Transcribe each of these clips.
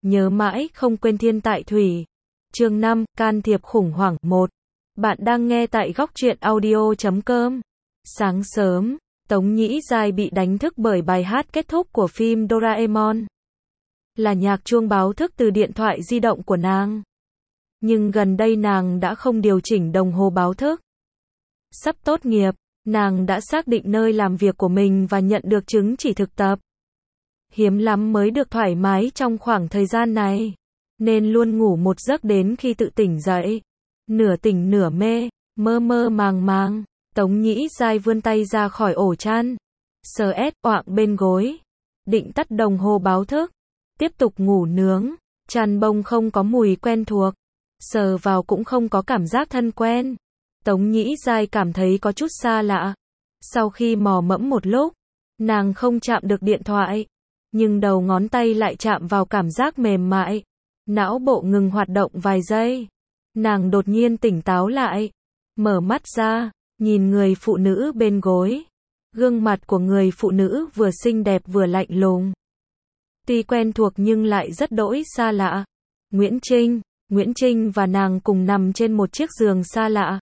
nhớ mãi không quên thiên tại thủy. Chương 5, can thiệp khủng hoảng 1. Bạn đang nghe tại góc truyện audio.com. Sáng sớm, Tống Nhĩ Giai bị đánh thức bởi bài hát kết thúc của phim Doraemon. Là nhạc chuông báo thức từ điện thoại di động của nàng. Nhưng gần đây nàng đã không điều chỉnh đồng hồ báo thức. Sắp tốt nghiệp, nàng đã xác định nơi làm việc của mình và nhận được chứng chỉ thực tập. Hiếm lắm mới được thoải mái trong khoảng thời gian này, nên luôn ngủ một giấc đến khi tự tỉnh dậy. Nửa tỉnh nửa mê, mơ mơ màng màng, Tống Nhĩ Giai vươn tay ra khỏi ổ chăn, sờ oạng bên gối, định tắt đồng hồ báo thức, tiếp tục ngủ nướng. Chăn bông không có mùi quen thuộc, sờ vào cũng không có cảm giác thân quen. Tống Nhĩ Giai cảm thấy có chút xa lạ. Sau khi mò mẫm một lúc, nàng không chạm được điện thoại, nhưng đầu ngón tay lại chạm vào cảm giác mềm mại. Não bộ ngừng hoạt động vài giây. Nàng đột nhiên tỉnh táo lại, mở mắt ra, nhìn người phụ nữ bên gối. Gương mặt của người phụ nữ vừa xinh đẹp vừa lạnh lùng. Tuy quen thuộc nhưng lại rất đỗi xa lạ. Nguyễn Trinh và nàng cùng nằm trên một chiếc giường xa lạ.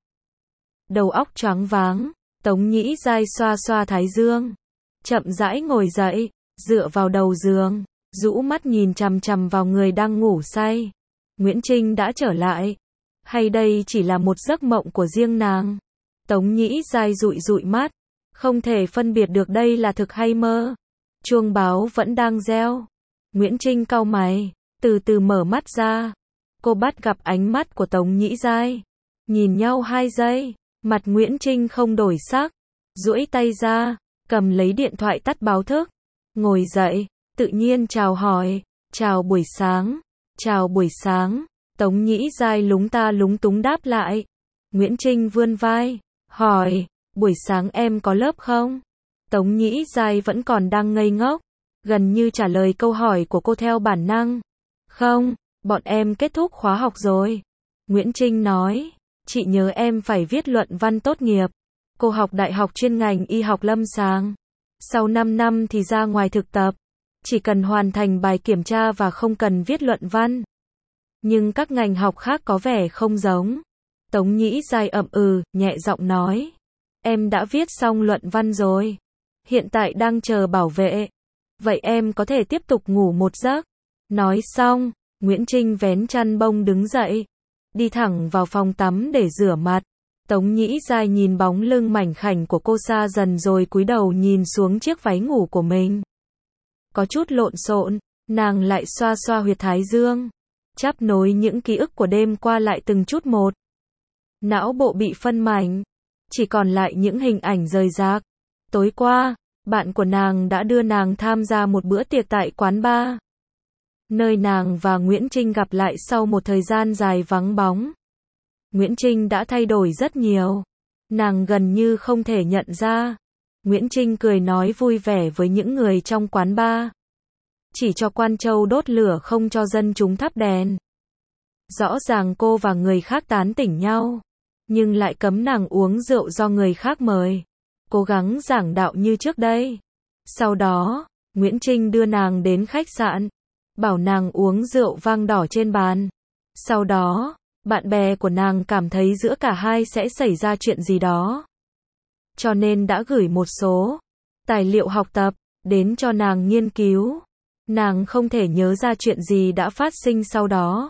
Đầu óc choáng váng, Tống Nhĩ Giai xoa xoa thái dương, chậm rãi ngồi dậy, dựa vào đầu giường, rũ mắt nhìn chằm chằm vào người đang ngủ say. Nguyễn Trinh đã trở lại, hay đây chỉ là một giấc mộng của riêng nàng? Tống Nhĩ Giai dụi dụi mắt, không thể phân biệt được đây là thực hay mơ. Chuông báo vẫn đang reo. Nguyễn Trinh cau mày, từ từ mở mắt ra. Cô bắt gặp ánh mắt của Tống Nhĩ Giai. Nhìn nhau 2 giây, mặt Nguyễn Trinh không đổi sắc, duỗi tay ra, cầm lấy điện thoại tắt báo thức, ngồi dậy, tự nhiên chào hỏi, chào buổi sáng, chào buổi sáng. Tống Nhĩ Giai lúng ta lúng túng đáp lại. Nguyễn Trinh vươn vai, hỏi, buổi sáng em có lớp không? Tống Nhĩ Giai vẫn còn đang ngây ngốc, gần như trả lời câu hỏi của cô theo bản năng. Không, bọn em kết thúc khóa học rồi. Nguyễn Trinh nói, chị nhớ em phải viết luận văn tốt nghiệp. Cô học đại học chuyên ngành y học lâm sàng. Sau 5 năm thì ra ngoài thực tập. Chỉ cần hoàn thành bài kiểm tra và không cần viết luận văn. Nhưng các ngành học khác có vẻ không giống. Tống Nhĩ Giai ậm nhẹ giọng nói. Em đã viết xong luận văn rồi. Hiện tại đang chờ bảo vệ. Vậy em có thể tiếp tục ngủ một giấc. Nói xong, Nguyễn Trinh vén chăn bông đứng dậy, đi thẳng vào phòng tắm để rửa mặt. Tống Nhĩ Giai nhìn bóng lưng mảnh khảnh của cô xa dần rồi cúi đầu nhìn xuống chiếc váy ngủ của mình. Có chút lộn xộn, nàng lại xoa xoa huyệt thái dương, chắp nối những ký ức của đêm qua lại từng chút một. Não bộ bị phân mảnh, chỉ còn lại những hình ảnh rời rạc. Tối qua, bạn của nàng đã đưa nàng tham gia một bữa tiệc tại quán bar, nơi nàng và Nguyễn Trinh gặp lại sau một thời gian dài vắng bóng. Nguyễn Trinh đã thay đổi rất nhiều. Nàng gần như không thể nhận ra. Nguyễn Trinh cười nói vui vẻ với những người trong quán bar. Chỉ cho quan châu đốt lửa không cho dân chúng thắp đèn. Rõ ràng cô và người khác tán tỉnh nhau, nhưng lại cấm nàng uống rượu do người khác mời. Cố gắng giảng đạo như trước đây. Sau đó, Nguyễn Trinh đưa nàng đến khách sạn, bảo nàng uống rượu vang đỏ trên bàn. Sau đó, bạn bè của nàng cảm thấy giữa cả hai sẽ xảy ra chuyện gì đó, cho nên đã gửi một số tài liệu học tập đến cho nàng nghiên cứu. Nàng không thể nhớ ra chuyện gì đã phát sinh sau đó.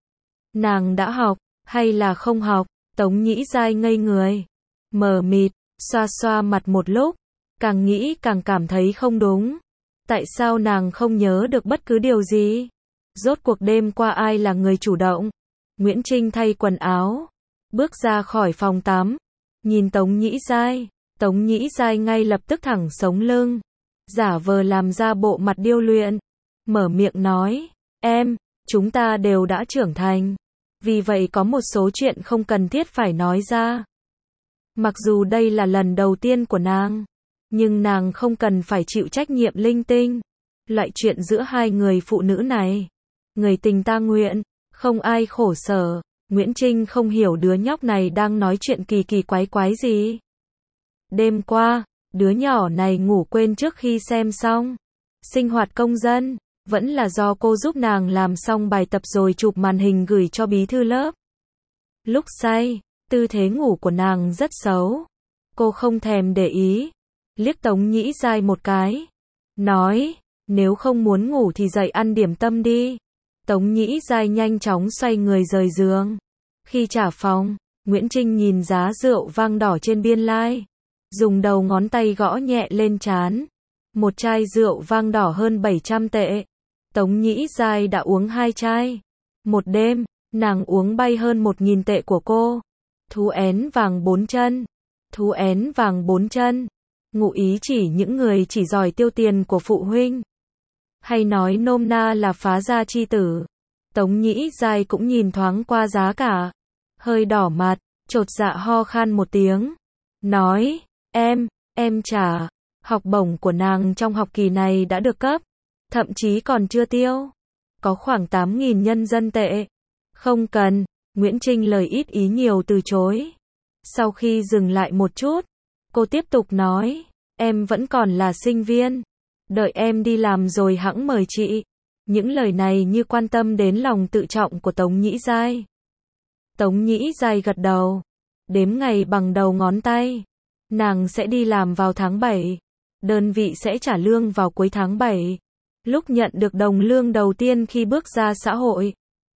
Nàng đã học, hay là không học? Tống Nhĩ Giai ngây người, mờ mịt, xoa xoa mặt một lúc, càng nghĩ càng cảm thấy không đúng. Tại sao nàng không nhớ được bất cứ điều gì? Rốt cuộc đêm qua ai là người chủ động? Nguyễn Trinh thay quần áo, bước ra khỏi phòng tắm, nhìn Tống Nhĩ Giai. Tống Nhĩ Giai ngay lập tức thẳng sống lưng, giả vờ làm ra bộ mặt điêu luyện, mở miệng nói, chúng ta đều đã trưởng thành, vì vậy có một số chuyện không cần thiết phải nói ra. Mặc dù đây là lần đầu tiên của nàng, nhưng nàng không cần phải chịu trách nhiệm linh tinh. Loại chuyện giữa hai người phụ nữ này, người tình ta nguyện, không ai khổ sở. Nguyễn Trinh không hiểu đứa nhóc này đang nói chuyện kỳ kỳ quái quái gì. Đêm qua, đứa nhỏ này ngủ quên trước khi xem xong sinh hoạt công dân. Vẫn là do cô giúp nàng làm xong bài tập rồi chụp màn hình gửi cho bí thư lớp. Lúc say, tư thế ngủ của nàng rất xấu. Cô không thèm để ý. Liếc Tống Nhĩ Giai một cái. Nói, nếu không muốn ngủ thì dậy ăn điểm tâm đi. Tống Nhĩ Giai nhanh chóng xoay người rời giường. Khi trả phòng, Nguyễn Trinh nhìn giá rượu vang đỏ trên biên lai. Dùng đầu ngón tay gõ nhẹ lên trán. Một chai rượu vang đỏ hơn 700 tệ. Tống Nhĩ Giai đã uống 2 chai. Một đêm, nàng uống bay hơn 1.000 tệ của cô. Thú én vàng 4 chân. Thú én vàng 4 chân. Ngụ ý chỉ những người chỉ giỏi tiêu tiền của phụ huynh. Hay nói nôm na là phá gia chi tử. Tống Nhĩ Giai cũng nhìn thoáng qua giá cả. Hơi đỏ mặt, chột dạ ho khan một tiếng. Nói, em trả. Học bổng của nàng trong học kỳ này đã được cấp. Thậm chí còn chưa tiêu. Có khoảng 8.000 nhân dân tệ. Không cần, Nguyễn Trinh lời ít ý nhiều từ chối. Sau khi dừng lại một chút, cô tiếp tục nói, em vẫn còn là sinh viên. Đợi em đi làm rồi hẵng mời chị. Những lời này như quan tâm đến lòng tự trọng của Tống Nhĩ Giai. Tống Nhĩ Giai gật đầu. Đếm ngày bằng đầu ngón tay. Nàng sẽ đi làm vào tháng 7. Đơn vị sẽ trả lương vào cuối tháng 7. Lúc nhận được đồng lương đầu tiên khi bước ra xã hội.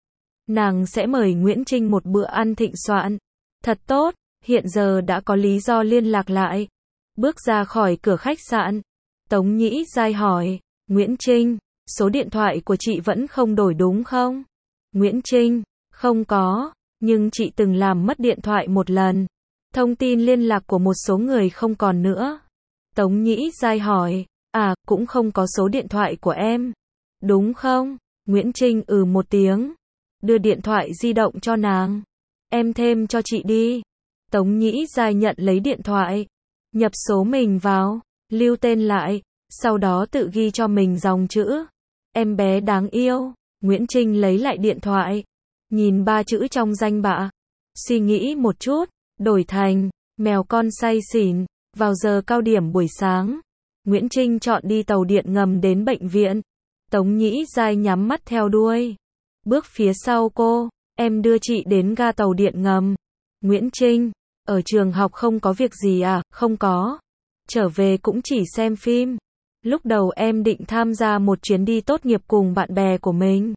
Nàng sẽ mời Nguyễn Trinh một bữa ăn thịnh soạn. Thật tốt, hiện giờ đã có lý do liên lạc lại. Bước ra khỏi cửa khách sạn. Tống Nhĩ Giai hỏi, Nguyễn Trinh, số điện thoại của chị vẫn không đổi đúng không? Nguyễn Trinh, không có, nhưng chị từng làm mất điện thoại một lần. Thông tin liên lạc của một số người không còn nữa. Tống Nhĩ Giai hỏi, cũng không có số điện thoại của em. Đúng không? Nguyễn Trinh một tiếng. Đưa điện thoại di động cho nàng. Em thêm cho chị đi. Tống Nhĩ Giai nhận lấy điện thoại. Nhập số mình vào. Lưu tên lại. Sau đó tự ghi cho mình dòng chữ. Em bé đáng yêu. Nguyễn Trinh lấy lại điện thoại. Nhìn 3 chữ trong danh bạ. Suy nghĩ một chút. Đổi thành, mèo con say xỉn. Vào giờ cao điểm buổi sáng. Nguyễn Trinh chọn đi tàu điện ngầm đến bệnh viện. Tống Nhĩ Giai nhắm mắt theo đuôi. Bước phía sau cô, em đưa chị đến ga tàu điện ngầm. Nguyễn Trinh, ở trường học không có việc gì à? Không có. Trở về cũng chỉ xem phim. Lúc đầu em định tham gia một chuyến đi tốt nghiệp cùng bạn bè của mình.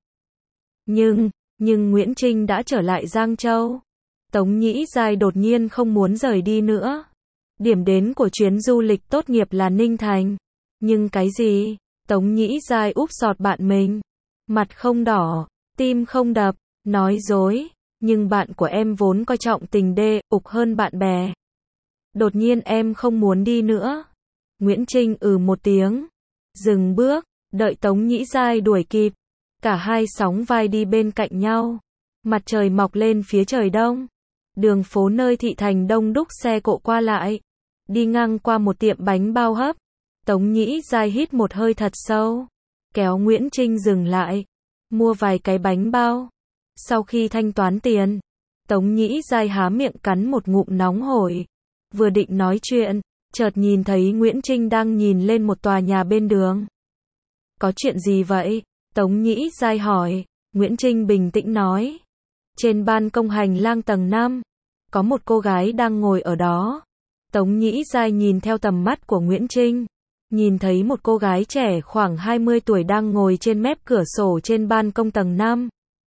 Nhưng Nguyễn Trinh đã trở lại Giang Châu. Tống Nhĩ Giai đột nhiên không muốn rời đi nữa. Điểm đến của chuyến du lịch tốt nghiệp là Ninh Thành. Nhưng cái gì? Tống Nhĩ Giai úp sọt bạn mình. Mặt không đỏ, tim không đập, nói dối. Nhưng bạn của em vốn coi trọng tình đê, ục hơn bạn bè. Đột nhiên em không muốn đi nữa. Nguyễn Trinh một tiếng. Dừng bước, đợi Tống Nhĩ Giai đuổi kịp. Cả hai sóng vai đi bên cạnh nhau. Mặt trời mọc lên phía trời đông. Đường phố nơi thị thành đông đúc xe cộ qua lại. Đi ngang qua một tiệm bánh bao hấp. Tống Nhĩ Giai hít một hơi thật sâu. Kéo Nguyễn Trinh dừng lại. Mua vài cái bánh bao. Sau khi thanh toán tiền, Tống Nhĩ Giai há miệng cắn một ngụm nóng hổi. Vừa định nói chuyện, chợt nhìn thấy Nguyễn Trinh đang nhìn lên một tòa nhà bên đường. Có chuyện gì vậy? Tống Nhĩ Giai hỏi. Nguyễn Trinh bình tĩnh nói. Trên ban công hành lang tầng 5, có một cô gái đang ngồi ở đó. Tống Nhĩ Giai nhìn theo tầm mắt của Nguyễn Trinh. Nhìn thấy một cô gái trẻ khoảng 20 tuổi đang ngồi trên mép cửa sổ trên ban công tầng 5.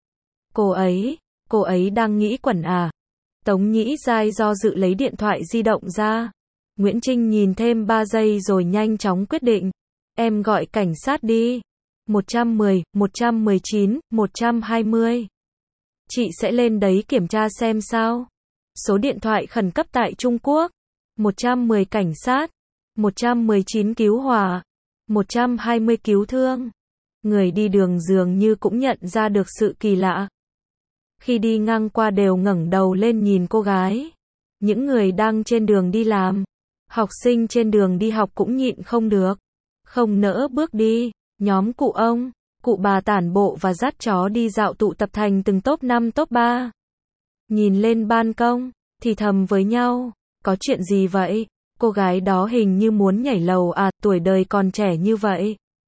Cô ấy đang nghĩ quẩn à? Tống Nhĩ Giai do dự lấy điện thoại di động ra. Nguyễn Trinh nhìn thêm 3 giây rồi nhanh chóng quyết định. Em gọi cảnh sát đi. 110, 119, 120. Chị sẽ lên đấy kiểm tra xem sao. Số điện thoại khẩn cấp tại Trung Quốc. 110 cảnh sát. 119 cứu hỏa. 120 cứu thương. Người đi đường dường như cũng nhận ra được sự kỳ lạ. Khi đi ngang qua đều ngẩng đầu lên nhìn cô gái. Những người đang trên đường đi làm. Học sinh trên đường đi học cũng nhịn không được. Không nỡ bước đi. Nhóm cụ ông, cụ bà tản bộ và dắt chó đi dạo tụ tập thành từng top 5 top 3. Nhìn lên ban công, thì thầm với nhau. Có chuyện gì vậy? Cô gái đó hình như muốn nhảy lầu à, tuổi đời còn trẻ như vậy.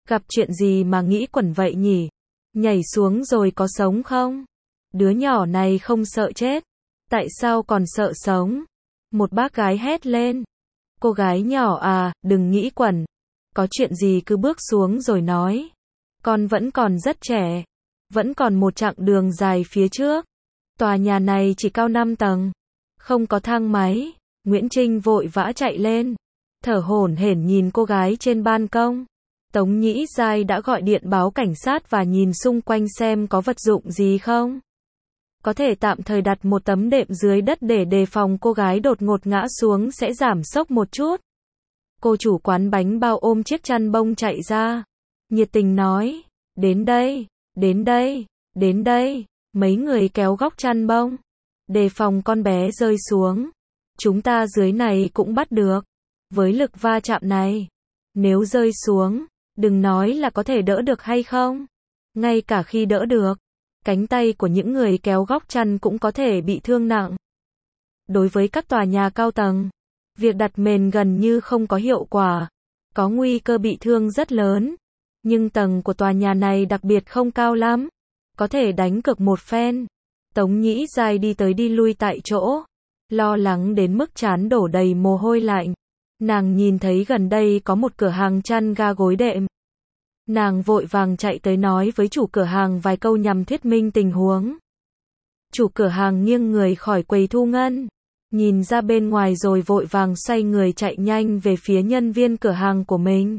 Gặp chuyện gì mà nghĩ quẩn vậy nhỉ? Nhảy xuống rồi có sống không? Đứa nhỏ này không sợ chết. Tại sao còn sợ sống? Một bác gái hét lên. Cô gái nhỏ à, đừng nghĩ quẩn. Có chuyện gì cứ bước xuống rồi nói. Con vẫn còn rất trẻ. Vẫn còn một chặng đường dài phía trước. Tòa nhà này chỉ cao 5 tầng. Không có thang máy. Nguyễn Trinh vội vã chạy lên. Thở hổn hển nhìn cô gái trên ban công. Tống Nhĩ Giai đã gọi điện báo cảnh sát và nhìn xung quanh xem có vật dụng gì không. Có thể tạm thời đặt một tấm đệm dưới đất để đề phòng cô gái đột ngột ngã xuống sẽ giảm sốc một chút. Cô chủ quán bánh bao ôm chiếc chăn bông chạy ra. Nhiệt tình nói, đến đây, đến đây, đến đây. Mấy người kéo góc chăn bông. Đề phòng con bé rơi xuống. Chúng ta dưới này cũng bắt được. Với lực va chạm này, nếu rơi xuống, đừng nói là có thể đỡ được hay không. Ngay cả khi đỡ được, cánh tay của những người kéo góc chăn cũng có thể bị thương nặng. Đối với các tòa nhà cao tầng, việc đặt mền gần như không có hiệu quả, có nguy cơ bị thương rất lớn. Nhưng tầng của tòa nhà này đặc biệt không cao lắm, có thể đánh cược một phen. Tống Nhĩ Giai đi tới đi lui tại chỗ, lo lắng đến mức trán đổ đầy mồ hôi lạnh. Nàng nhìn thấy gần đây có một cửa hàng chăn ga gối đệm. Nàng vội vàng chạy tới nói với chủ cửa hàng vài câu nhằm thuyết minh tình huống. Chủ cửa hàng nghiêng người khỏi quầy thu ngân, nhìn ra bên ngoài rồi vội vàng xoay người chạy nhanh về phía nhân viên cửa hàng của mình.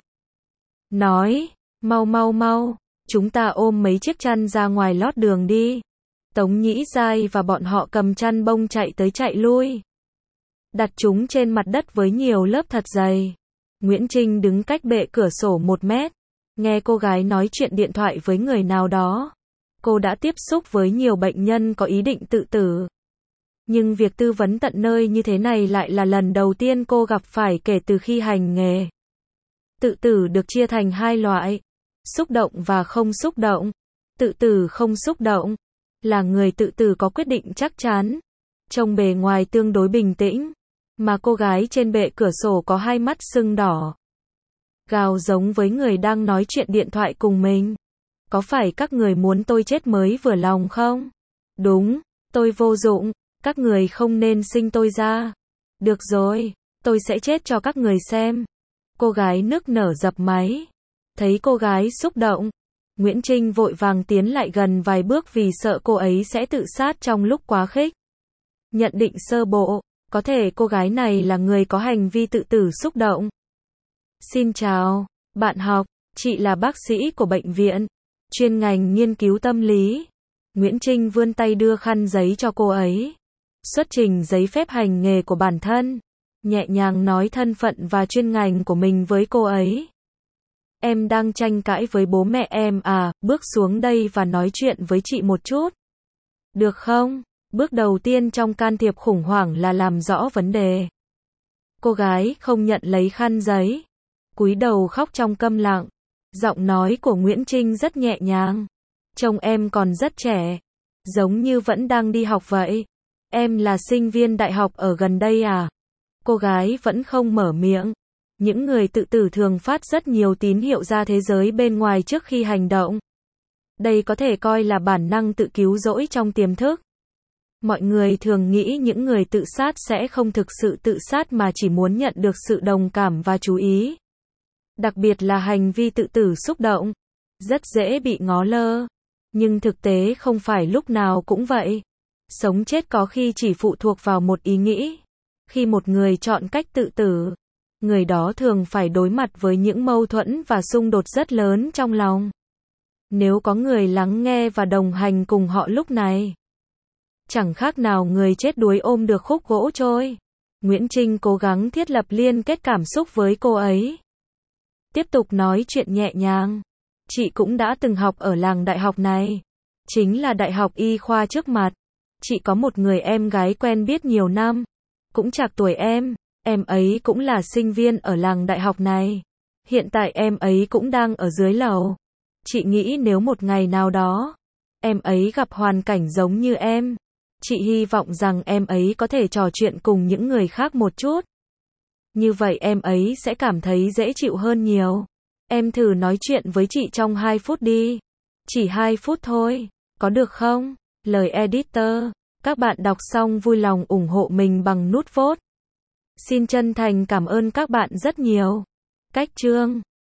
Nói, mau mau mau, chúng ta ôm mấy chiếc chăn ra ngoài lót đường đi. Tống Nhĩ Giai và bọn họ cầm chăn bông chạy tới chạy lui. Đặt chúng trên mặt đất với nhiều lớp thật dày. Nguyễn Trinh đứng cách bệ cửa sổ 1 mét. Nghe cô gái nói chuyện điện thoại với người nào đó. Cô đã tiếp xúc với nhiều bệnh nhân có ý định tự tử. Nhưng việc tư vấn tận nơi như thế này lại là lần đầu tiên cô gặp phải kể từ khi hành nghề. Tự tử được chia thành 2 loại. Xúc động và không xúc động. Tự tử không xúc động là người tự tử có quyết định chắc chắn. Trông bề ngoài tương đối bình tĩnh. Mà cô gái trên bệ cửa sổ có 2 mắt sưng đỏ. Gào giống với người đang nói chuyện điện thoại cùng mình. Có phải các người muốn tôi chết mới vừa lòng không? Đúng, tôi vô dụng, các người không nên sinh tôi ra. Được rồi, tôi sẽ chết cho các người xem. Cô gái nức nở dập máy. Thấy cô gái xúc động, Nguyễn Trinh vội vàng tiến lại gần vài bước vì sợ cô ấy sẽ tự sát trong lúc quá khích. Nhận định sơ bộ, có thể cô gái này là người có hành vi tự tử xúc động. Xin chào, bạn học, chị là bác sĩ của bệnh viện, chuyên ngành nghiên cứu tâm lý. Nguyễn Trinh vươn tay đưa khăn giấy cho cô ấy. Xuất trình giấy phép hành nghề của bản thân. Nhẹ nhàng nói thân phận và chuyên ngành của mình với cô ấy. Em đang tranh cãi với bố mẹ em à, bước xuống đây và nói chuyện với chị một chút. Được không? Bước đầu tiên trong can thiệp khủng hoảng là làm rõ vấn đề. Cô gái không nhận lấy khăn giấy. Cúi đầu khóc trong câm lặng. Giọng nói của Nguyễn Trinh rất nhẹ nhàng. Trông em còn rất trẻ. Giống như vẫn đang đi học vậy. Em là sinh viên đại học ở gần đây à? Cô gái vẫn không mở miệng. Những người tự tử thường phát rất nhiều tín hiệu ra thế giới bên ngoài trước khi hành động. Đây có thể coi là bản năng tự cứu rỗi trong tiềm thức. Mọi người thường nghĩ những người tự sát sẽ không thực sự tự sát mà chỉ muốn nhận được sự đồng cảm và chú ý. Đặc biệt là hành vi tự tử xúc động. Rất dễ bị ngó lơ. Nhưng thực tế không phải lúc nào cũng vậy. Sống chết có khi chỉ phụ thuộc vào một ý nghĩ. Khi một người chọn cách tự tử, người đó thường phải đối mặt với những mâu thuẫn và xung đột rất lớn trong lòng. Nếu có người lắng nghe và đồng hành cùng họ lúc này, chẳng khác nào người chết đuối ôm được khúc gỗ trôi. Nguyễn Trinh cố gắng thiết lập liên kết cảm xúc với cô ấy. Tiếp tục nói chuyện nhẹ nhàng. Chị cũng đã từng học ở làng đại học này. Chính là đại học y khoa trước mặt. Chị có một người em gái quen biết nhiều năm. Cũng trạc tuổi em ấy cũng là sinh viên ở làng đại học này. Hiện tại em ấy cũng đang ở dưới lầu. Chị nghĩ nếu một ngày nào đó, em ấy gặp hoàn cảnh giống như em, chị hy vọng rằng em ấy có thể trò chuyện cùng những người khác một chút. Như vậy em ấy sẽ cảm thấy dễ chịu hơn nhiều. Em thử nói chuyện với chị trong 2 phút đi. Chỉ 2 phút thôi. Có được không? Lời editor. Các bạn đọc xong vui lòng ủng hộ mình bằng nút vote. Xin chân thành cảm ơn các bạn rất nhiều. Cách chương